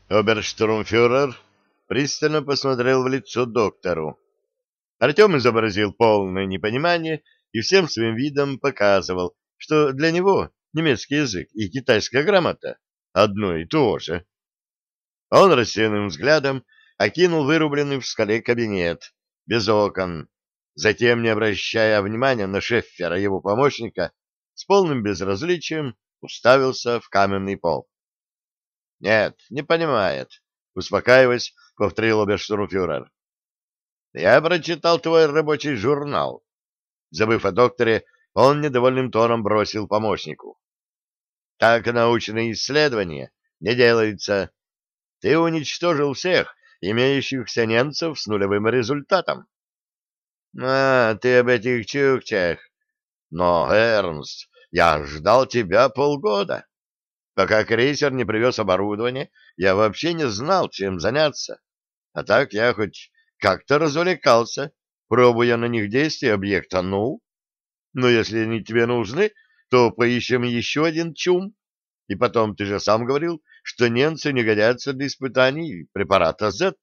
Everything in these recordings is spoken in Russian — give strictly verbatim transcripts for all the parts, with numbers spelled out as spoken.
Оберштурмфюрер пристально посмотрел в лицо доктору. Артем изобразил полное непонимание и всем своим видом показывал, что для него немецкий язык и китайская грамота одно и то же. Он рассеянным взглядом окинул вырубленный в скале кабинет, без окон, затем, не обращая внимания на Шеффера, его помощника, с полным безразличием уставился в каменный пол. — Нет, не понимает, — успокаиваясь, повторил оберштурмфюрер. — Я прочитал твой рабочий журнал. Забыв о докторе, он недовольным тоном бросил помощнику. — Так научные исследования не делаются. Ты уничтожил всех имеющихся немцев с нулевым результатом. — А, ты об этих чукчах. Но, Эрнст, я ждал тебя полгода. Пока крейсер не привез оборудование, я вообще не знал, чем заняться. А так я хоть как-то развлекался, пробуя на них действия объекта. Ну, но если они тебе нужны, то поищем еще один чум. И потом, ты же сам говорил, что немцы не годятся для испытаний препарата Z.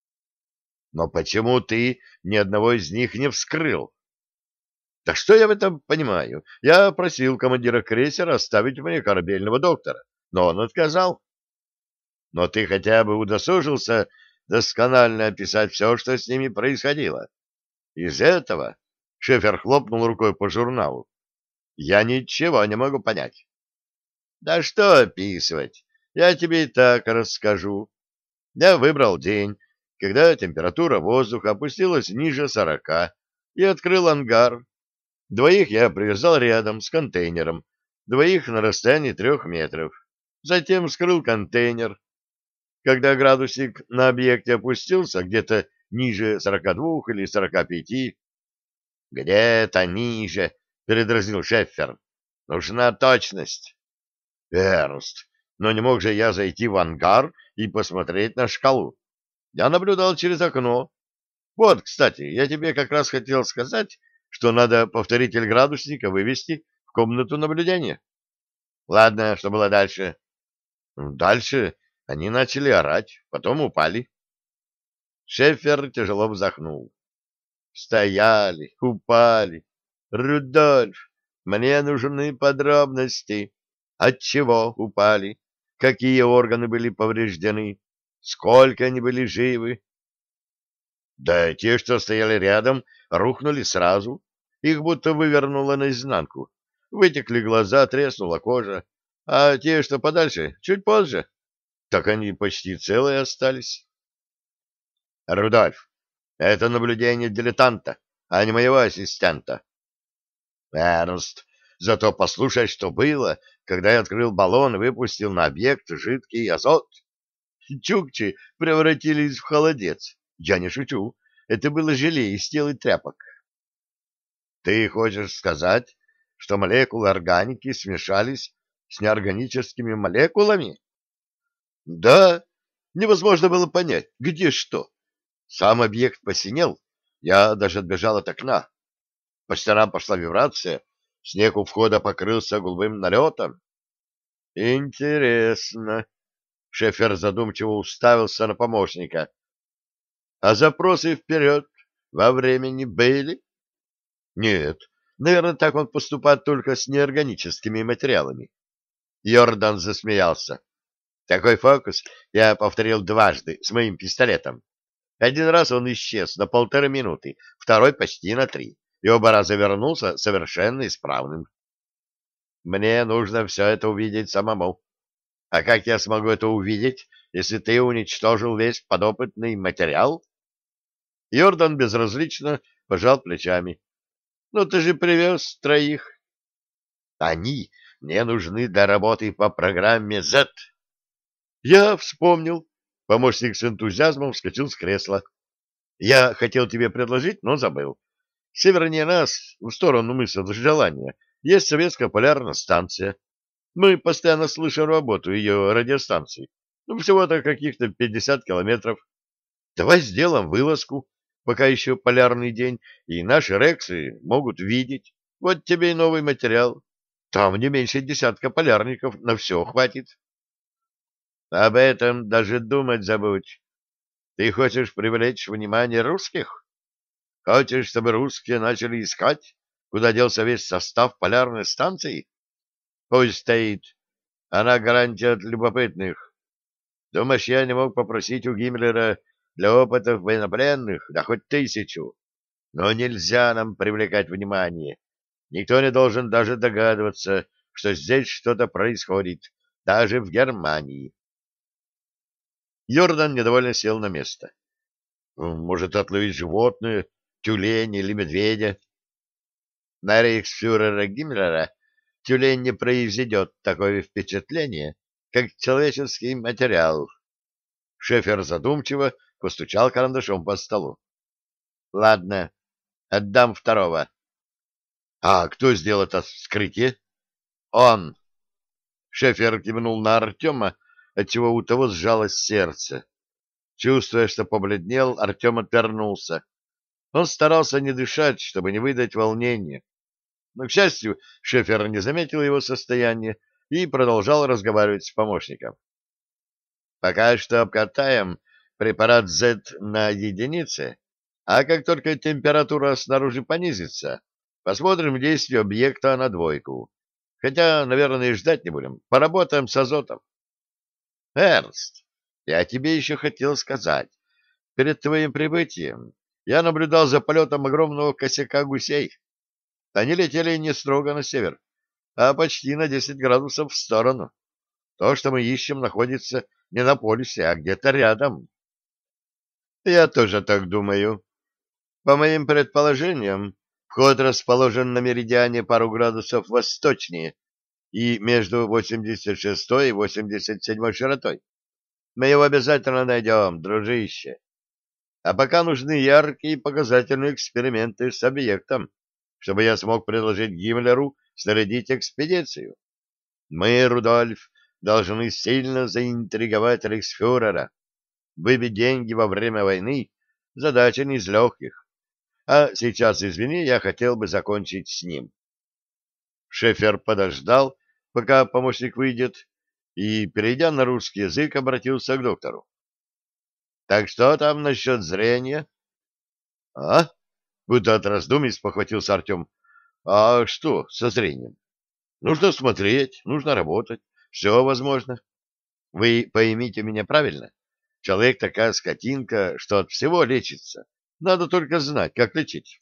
Но почему ты ни одного из них не вскрыл? Да что я в этом понимаю? Я просил командира крейсера оставить мне корабельного доктора, но он отказал. Но ты хотя бы удосужился досконально описать все, что с ними происходило. Из этого Шефер хлопнул рукой по журналу. Я ничего не могу понять. Да что описывать? Я тебе и так расскажу. Я выбрал день, когда температура воздуха опустилась ниже сорока, и открыл ангар. Двоих я привязал рядом с контейнером, двоих на расстоянии трех метров. Затем вскрыл контейнер. Когда градусник на объекте опустился где-то ниже сорока двух или сорока пяти, где-то ниже, передразнил Шеффер. Нужна точность. Эрнст, но не мог же я зайти в ангар и посмотреть на шкалу. Я наблюдал через окно. Вот, кстати, я тебе как раз хотел сказать, что надо повторитель градусника вывести в комнату наблюдения. Ладно, что было дальше? Дальше они начали орать, потом упали. Шефер тяжело вздохнул. Стояли, упали. Рудольф, мне нужны подробности. От чего упали? Какие органы были повреждены? Сколько они были живы? Да те, что стояли рядом, рухнули сразу. Их будто вывернуло наизнанку. Вытекли глаза, треснула кожа. А те, что подальше, чуть позже, так они почти целые остались. Рудольф, это наблюдение дилетанта, а не моего ассистента. Эрнст, зато послушай, что было, когда я открыл баллон и выпустил на объект жидкий азот. Чукчи превратились в холодец. Я не шучу. Это было желе из тел и тряпок. Ты хочешь сказать, что молекулы органики смешались с неорганическими молекулами? Да, невозможно было понять, где что. Сам объект посинел, я даже отбежал от окна. По стенам пошла вибрация, снег у входа покрылся голубым налетом. Интересно. Шефер задумчиво уставился на помощника. А запросы вперед во времени были? Нет, наверное, так он поступает только с неорганическими материалами. Йордан засмеялся. Такой фокус я повторил дважды с моим пистолетом. Один раз он исчез на полторы минуты, второй почти на три, и оба раза вернулся совершенно исправным. Мне нужно все это увидеть самому. А как я смогу это увидеть, если ты уничтожил весь подопытный материал? Йордан безразлично пожал плечами. Ну, ты же привез троих. Они мне нужны для работы по программе Z. Я вспомнил. Помощник с энтузиазмом вскочил с кресла. Я хотел тебе предложить, но забыл. Севернее нас, в сторону мыса Желания, есть советская полярная станция. Мы постоянно слышим работу ее радиостанций. Ну, всего-то каких-то пятьдесят километров. Давай сделаем вылазку, пока еще полярный день, и наши рексы могут видеть. Вот тебе и новый материал. Там не меньше десятка полярников, на все хватит. Об этом даже думать забудь. Ты хочешь привлечь внимание русских? Хочешь, чтобы русские начали искать, куда делся весь состав полярной станции? Пусть стоит. Она гарантия от любопытных. Думаешь, я не мог попросить у Гиммлера для опытов военнопленных, да хоть тысячу? Но нельзя нам привлекать внимание. Никто не должен даже догадываться, что здесь что-то происходит, даже в Германии. Йордан недовольно сел на место. Может, отловить животное, тюлень или медведя? На рейхсфюрера Гиммлера тюлень не произведет такое впечатление, как человеческий материал. Шефер задумчиво постучал карандашом по столу. Ладно, отдам второго. А кто сделал это вскрытие? Он. Шефер кивнул на Артема, отчего у того сжалось сердце. Чувствуя, что побледнел, Артем отвернулся. Он старался не дышать, чтобы не выдать волнения. Но, к счастью, Шефер не заметил его состояние и продолжал разговаривать с помощником. Пока что обкатаем препарат Z на единице, а как только температура снаружи понизится, посмотрим действие объекта на двойку. Хотя, наверное, и ждать не будем. Поработаем с азотом. Эрнст, я тебе еще хотел сказать. Перед твоим прибытием я наблюдал за полетом огромного косяка гусей. Они летели не строго на север, а почти на десять градусов в сторону. То, что мы ищем, находится не на полюсе, а где-то рядом. Я тоже так думаю. По моим предположениям, вход расположен на меридиане пару градусов восточнее и между восемьдесят шестой и восемьдесят седьмой широтой. Мы его обязательно найдем, дружище. А пока нужны яркие и показательные эксперименты с объектом, чтобы я смог предложить Гиммлеру снарядить экспедицию. Мы, Рудольф, должны сильно заинтриговать рейхсфюрера. Выбить деньги во время войны — задача не из легких. А сейчас, извини, я хотел бы закончить с ним. Шефер подождал, пока помощник выйдет, и, перейдя на русский язык, обратился к доктору. — Так что там насчет зрения? — А? — будто от раздумий спохватился Артем. — А что со зрением? Нужно смотреть, нужно работать. Все возможно. Вы поймите меня правильно. Человек такая скотинка, что от всего лечится. Надо только знать, как лечить.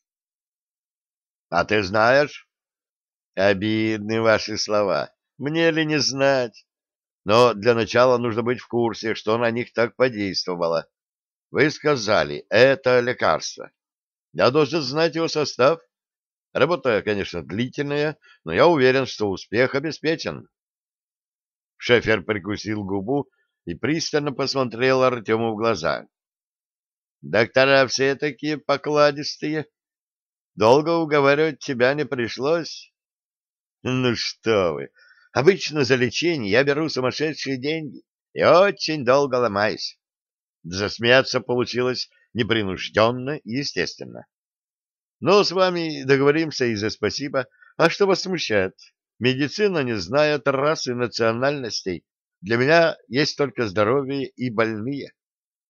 — А ты знаешь? — Обидны ваши слова. Мне ли не знать? Но для начала нужно быть в курсе, что на них так подействовало. Вы сказали, это лекарство. Я должен знать его состав. Работа, конечно, длительная, но я уверен, что успех обеспечен. Шефер прикусил губу и пристально посмотрел Артему в глаза. Доктора все такие покладистые. Долго уговаривать тебя не пришлось? Ну что вы, обычно за лечение я беру сумасшедшие деньги и очень долго ломаюсь. Засмеяться получилось непринужденно и естественно. Но с вами договоримся и за спасибо. А что вас смущает? Медицина не знает рас и национальностей. Для меня есть только здоровые и больные.